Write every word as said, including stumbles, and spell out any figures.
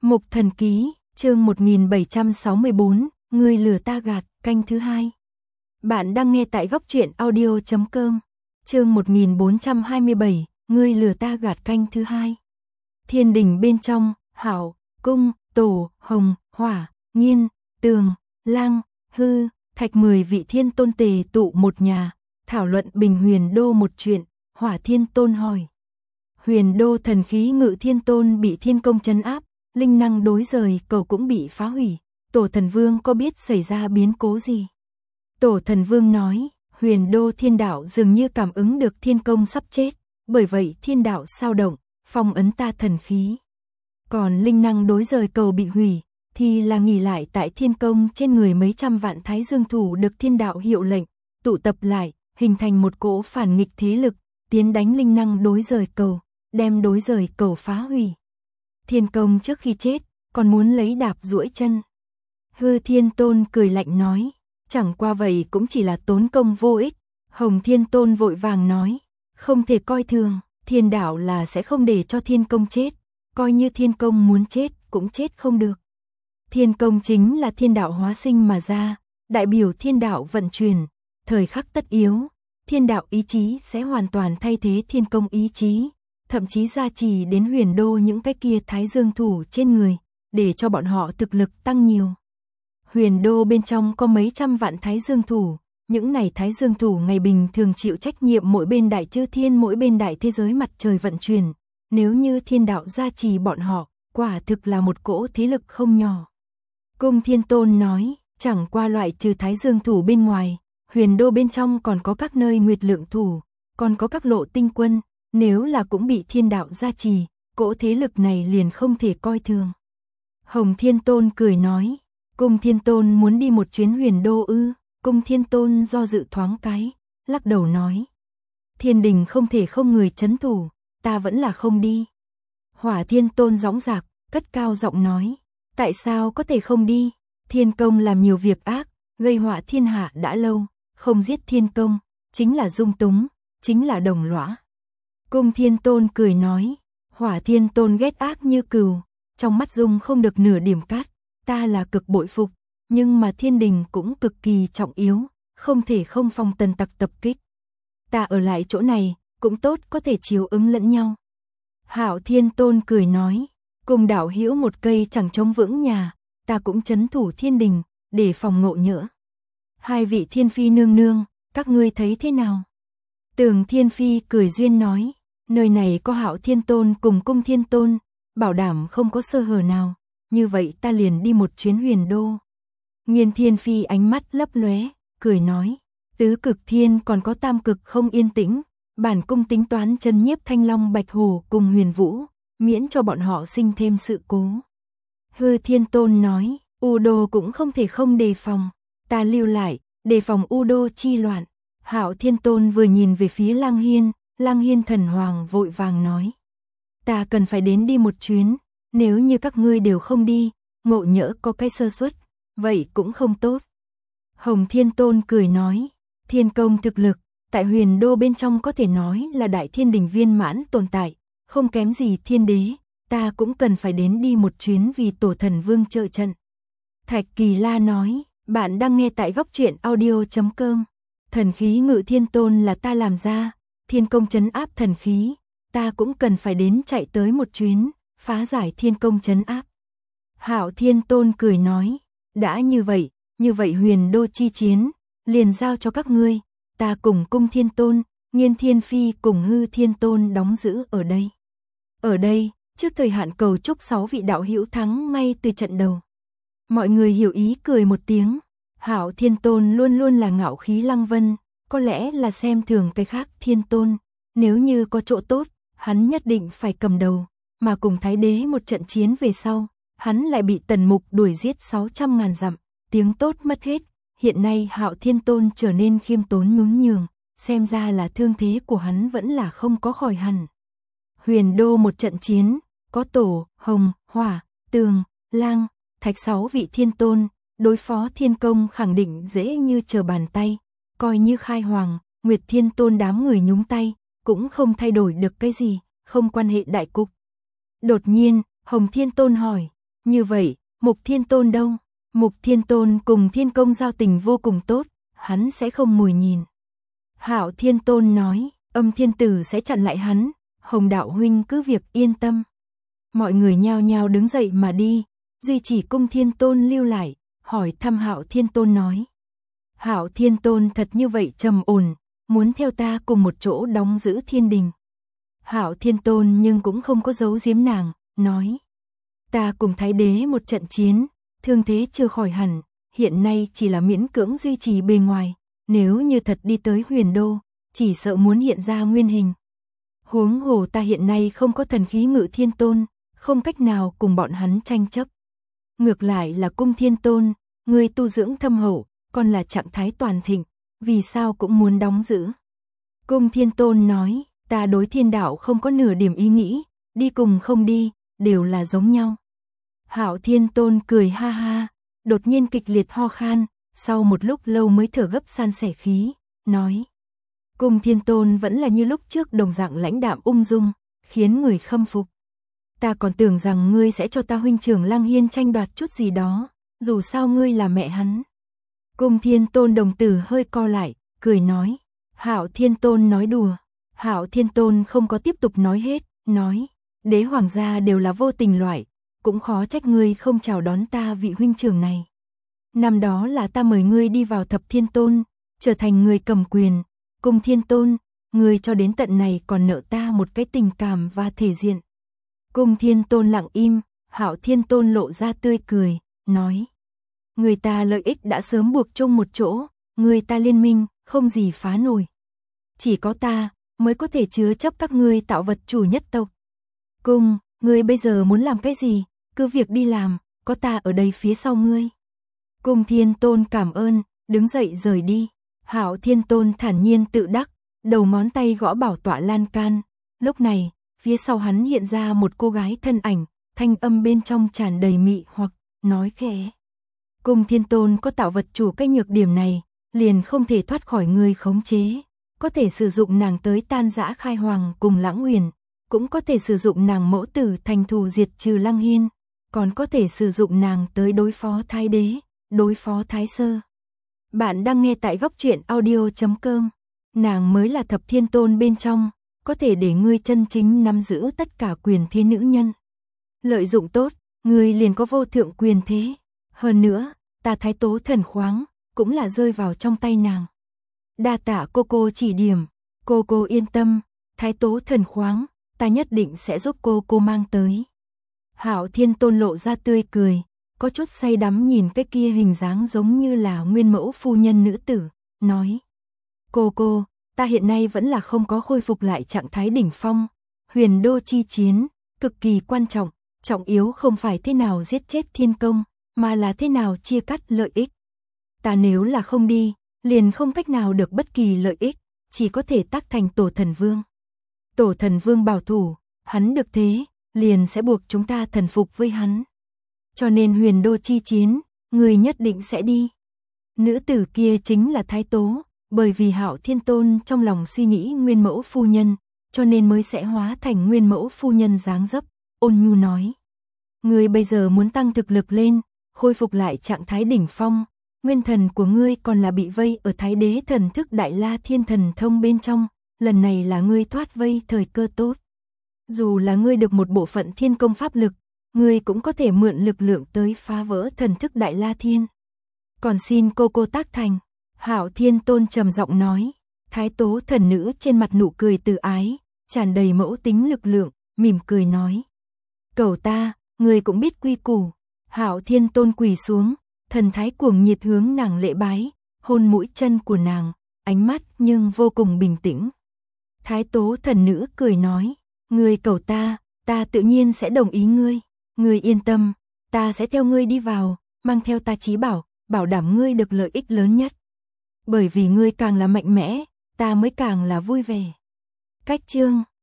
Mục Thần Ký, chương một nghìn bảy trăm sáu mươi bốn, Ngươi lừa ta gạt, canh thứ hai. Bạn đang nghe tại góc truyện audio chấm com. Chương một nghìn bốn trăm hai mươi bảy, Ngươi lừa ta gạt, canh thứ hai. Thiên đình bên trong, Hạo, Cung, Tổ, Hồng, Hỏa, Nghiên, Tường, Lang, Hư, Thạch mười vị thiên tôn tề tụ một nhà, thảo luận Bình Huyền Đô một chuyện. Hỏa Thiên Tôn hỏi: Huyền Đô thần khí Ngự Thiên Tôn bị thiên công trấn áp, linh năng đối rời cầu cũng bị phá hủy, Tổ Thần Vương có biết xảy ra biến cố gì? Tổ Thần Vương nói: Huyền Đô thiên đạo dường như cảm ứng được thiên công sắp chết, bởi vậy thiên đạo sao động, phong ấn ta thần khí. Còn linh năng đối rời cầu bị hủy, thì là nghỉ lại tại thiên công trên người mấy trăm vạn thái dương thủ được thiên đạo hiệu lệnh, tụ tập lại, hình thành một cỗ phản nghịch thế lực, tiến đánh linh năng đối rời cầu, đem đối rời cầu phá hủy. Thiên công trước khi chết, còn muốn lấy đạp duỗi chân. Hư Thiên Tôn cười lạnh nói: chẳng qua vậy cũng chỉ là tốn công vô ích. Hồng Thiên Tôn vội vàng nói: không thể coi thường, thiên đạo là sẽ không để cho thiên công chết, coi như thiên công muốn chết cũng chết không được. Thiên công chính là thiên đạo hóa sinh mà ra, đại biểu thiên đạo vận chuyển, thời khắc tất yếu, thiên đạo ý chí sẽ hoàn toàn thay thế thiên công ý chí, thậm chí gia trì đến Huyền Đô những cái kia thái dương thủ trên người, để cho bọn họ thực lực tăng nhiều. Huyền Đô bên trong có mấy trăm vạn thái dương thủ, những này thái dương thủ ngày bình thường chịu trách nhiệm mỗi bên đại chư thiên, mỗi bên đại thế giới mặt trời vận chuyển, nếu như thiên đạo gia trì bọn họ, quả thực là một cỗ thế lực không nhỏ. Cung Thiên Tôn nói: chẳng qua loại trừ thái dương thủ bên ngoài, Huyền Đô bên trong còn có các nơi nguyệt lượng thủ, còn có các lộ tinh quân, nếu là cũng bị thiên đạo gia trì, cỗ thế lực này liền không thể coi thường. Hồng Thiên Tôn cười nói: Cung Thiên Tôn muốn đi một chuyến Huyền Đô ư? Cung Thiên Tôn do dự thoáng cái, lắc đầu nói: thiên đình không thể không người trấn thủ, ta vẫn là không đi. Hỏa Thiên Tôn dõng dạc, cất cao giọng nói: tại sao có thể không đi? Thiên công làm nhiều việc ác, gây họa thiên hạ đã lâu, không giết thiên công, chính là dung túng, chính là đồng lõa. Cung Thiên Tôn cười nói: Hỏa Thiên Tôn ghét ác như cừu, trong mắt dung không được nửa điểm cát, ta là cực bội phục, nhưng mà thiên đình cũng cực kỳ trọng yếu, không thể không phong tần tặc tập kích. Ta ở lại chỗ này, cũng tốt có thể chiếu ứng lẫn nhau. Hạo Thiên Tôn cười nói: cùng đạo hữu một cây chẳng chống vững nhà, ta cũng trấn thủ thiên đình, để phòng ngộ nhỡ. Hai vị thiên phi nương nương, các ngươi thấy thế nào? Tường Thiên Phi cười duyên nói: nơi này có Hạo Thiên Tôn cùng Cung Thiên Tôn, bảo đảm không có sơ hở nào, như vậy ta liền đi một chuyến Huyền Đô. Nghiên Thiên Phi ánh mắt lấp lóe, cười nói: tứ cực thiên còn có tam cực không yên tĩnh, bản cung tính toán chân nhiếp Thanh Long Bạch Hổ cùng Huyền Vũ, miễn cho bọn họ sinh thêm sự cố. Hư Thiên Tôn nói: U Đô cũng không thể không đề phòng, ta lưu lại, đề phòng U Đô chi loạn. Hạo Thiên Tôn vừa nhìn về phía Lang Hiên, Lang Hiên thần hoàng vội vàng nói: ta cần phải đến đi một chuyến, nếu như các ngươi đều không đi, ngộ nhỡ có cái sơ suất, vậy cũng không tốt. Hồng Thiên Tôn cười nói: thiên công thực lực, tại Huyền Đô bên trong có thể nói là đại thiên đình viên mãn tồn tại, không kém gì thiên đế, ta cũng cần phải đến đi một chuyến vì Tổ Thần Vương trợ trận. Thạch Kỳ La nói: bạn đang nghe tại góc truyện audio chấm com. Thần khí Ngự Thiên Tôn là ta làm ra, thiên công trấn áp thần khí, ta cũng cần phải đến chạy tới một chuyến, phá giải thiên công trấn áp. Hạo Thiên Tôn cười nói: đã như vậy, như vậy Huyền Đô chi chiến, liền giao cho các ngươi, ta cùng Cung Thiên Tôn, Nghiên Thiên Phi cùng Hư Thiên Tôn đóng giữ ở đây. Ở đây, trước thời hạn cầu chúc sáu vị đạo hữu thắng ngay từ trận đầu. Mọi người hiểu ý cười một tiếng. Hạo Thiên Tôn luôn luôn là ngạo khí lăng vân, có lẽ là xem thường cái khác Thiên Tôn, nếu như có chỗ tốt, hắn nhất định phải cầm đầu, mà cùng Thái Đế một trận chiến về sau, hắn lại bị Tần Mục đuổi giết sáu trăm ngàn dặm, tiếng tốt mất hết, hiện nay Hạo Thiên Tôn trở nên khiêm tốn nhún nhường, xem ra là thương thế của hắn vẫn là không có khỏi hẳn. Huyền Đô một trận chiến, có Tổ, Hồng, Hỏa, Tường, Lang, Thạch sáu vị Thiên Tôn, đối phó thiên công khẳng định dễ như trở bàn tay, coi như Khai Hoàng, Nguyệt Thiên Tôn đám người nhúng tay, cũng không thay đổi được cái gì, không quan hệ đại cục. Đột nhiên, Hồng Thiên Tôn hỏi: Như vậy, Mục Thiên Tôn đâu? Mục Thiên Tôn cùng Thiên Công giao tình vô cùng tốt, hắn sẽ không mùi nhìn. Hạo Thiên Tôn nói, Âm Thiên Tử sẽ chặn lại hắn, Hồng đạo huynh cứ việc yên tâm. Mọi người nhao nhao đứng dậy mà đi, duy chỉ Cung Thiên Tôn lưu lại, hỏi thăm Hạo Thiên Tôn nói. Hạo Thiên Tôn thật như vậy trầm ổn, muốn theo ta cùng một chỗ đóng giữ thiên đình. Hạo Thiên Tôn nhưng cũng không có giấu giếm nàng, nói. Ta cùng Thái Đế một trận chiến, thương thế chưa khỏi hẳn, hiện nay chỉ là miễn cưỡng duy trì bề ngoài, nếu như thật đi tới Huyền Đô, chỉ sợ muốn hiện ra nguyên hình. Huống hồ ta hiện nay không có thần khí Ngự Thiên Tôn, không cách nào cùng bọn hắn tranh chấp. Ngược lại là Cung Thiên Tôn, người tu dưỡng thâm hậu, còn là trạng thái toàn thịnh, vì sao cũng muốn đóng giữ. Cung Thiên Tôn nói, ta đối thiên đạo không có nửa điểm ý nghĩ, đi cùng không đi, đều là giống nhau. Hạo Thiên Tôn cười ha ha, đột nhiên kịch liệt ho khan, sau một lúc lâu mới thở gấp san sẻ khí, nói. Cung Thiên Tôn vẫn là như lúc trước đồng dạng lãnh đạm ung dung, khiến người khâm phục. Ta còn tưởng rằng ngươi sẽ cho ta huynh trưởng Lăng Hiên tranh đoạt chút gì đó, dù sao ngươi là mẹ hắn. Cung Thiên Tôn đồng tử hơi co lại, cười nói. Hạo Thiên Tôn nói đùa. Hạo Thiên Tôn không có tiếp tục nói hết, nói. Đế hoàng gia đều là vô tình loại, cũng khó trách ngươi không chào đón ta vị huynh trưởng này. Năm đó là ta mời ngươi đi vào Thập Thiên Tôn, trở thành người cầm quyền. Cung Thiên Tôn, ngươi cho đến tận này còn nợ ta một cái tình cảm và thể diện. Cung Thiên Tôn lặng im, Hạo Thiên Tôn lộ ra tươi cười, nói. Người ta lợi ích đã sớm buộc chung một chỗ, người ta liên minh, không gì phá nổi. Chỉ có ta, mới có thể chứa chấp các ngươi tạo vật chủ nhất tộc. Cung, ngươi bây giờ muốn làm cái gì, cứ việc đi làm, có ta ở đây phía sau ngươi. Cung Thiên Tôn cảm ơn, đứng dậy rời đi. Hạo Thiên Tôn thản nhiên tự đắc, đầu ngón tay gõ bảo tọa lan can. Lúc này, phía sau hắn hiện ra một cô gái thân ảnh, thanh âm bên trong tràn đầy mị hoặc, nói khẽ. Cung Thiên Tôn có tạo vật chủ cái nhược điểm này, liền không thể thoát khỏi người khống chế. Có thể sử dụng nàng tới tan rã Khai Hoàng cùng Lãng Huyền, cũng có thể sử dụng nàng mẫu tử thành thù diệt trừ Lăng Hiên, còn có thể sử dụng nàng tới đối phó Thái Đế, đối phó Thái Sơ. Bạn đang nghe tại góc truyện audio chấm com. Nàng mới là Thập Thiên Tôn bên trong, có thể để ngươi chân chính nắm giữ tất cả quyền thế nữ nhân. Lợi dụng tốt, ngươi liền có vô thượng quyền thế. Hơn nữa, ta Thái Tố Thần Khoáng, cũng là rơi vào trong tay nàng. Đa tạ cô cô chỉ điểm, cô cô yên tâm, Thái Tố Thần Khoáng, ta nhất định sẽ giúp cô cô mang tới. Hạo Thiên Tôn lộ ra tươi cười, có chút say đắm nhìn cái kia hình dáng giống như là nguyên mẫu phu nhân nữ tử, nói. Cô cô, ta hiện nay vẫn là không có khôi phục lại trạng thái đỉnh phong, Huyền Đô chi chiến, cực kỳ quan trọng, trọng yếu không phải thế nào giết chết Thiên Công, mà là thế nào chia cắt lợi ích. Ta nếu là không đi, liền không cách nào được bất kỳ lợi ích, chỉ có thể tác thành Tổ Thần Vương. Tổ Thần Vương bảo thủ, hắn được thế, liền sẽ buộc chúng ta thần phục với hắn. Cho nên Huyền Đô chi chiến, người nhất định sẽ đi. Nữ tử kia chính là Thái Tố, bởi vì Hạo Thiên Tôn trong lòng suy nghĩ nguyên mẫu phu nhân, cho nên mới sẽ hóa thành nguyên mẫu phu nhân dáng dấp, ôn nhu nói. Ngươi bây giờ muốn tăng thực lực lên, khôi phục lại trạng thái đỉnh phong, nguyên thần của ngươi còn là bị vây ở Thái Đế thần thức Đại La Thiên Thần Thông bên trong, lần này là ngươi thoát vây thời cơ tốt. Dù là ngươi được một bộ phận thiên công pháp lực, ngươi cũng có thể mượn lực lượng tới phá vỡ thần thức Đại La Thiên. Còn xin cô cô tác thành. Hạo Thiên Tôn trầm giọng nói. Thái Tố thần nữ trên mặt nụ cười từ ái, tràn đầy mẫu tính lực lượng, mỉm cười nói. Cầu ta, ngươi cũng biết quy củ. Hạo Thiên Tôn quỳ xuống, thần thái cuồng nhiệt hướng nàng lễ bái, hôn mũi chân của nàng, ánh mắt nhưng vô cùng bình tĩnh. Thái Tố thần nữ cười nói. Ngươi cầu ta, ta tự nhiên sẽ đồng ý ngươi. Ngươi yên tâm, ta sẽ theo ngươi đi vào, mang theo ta chí bảo, bảo đảm ngươi được lợi ích lớn nhất. Bởi vì ngươi càng là mạnh mẽ, ta mới càng là vui vẻ. Cách chương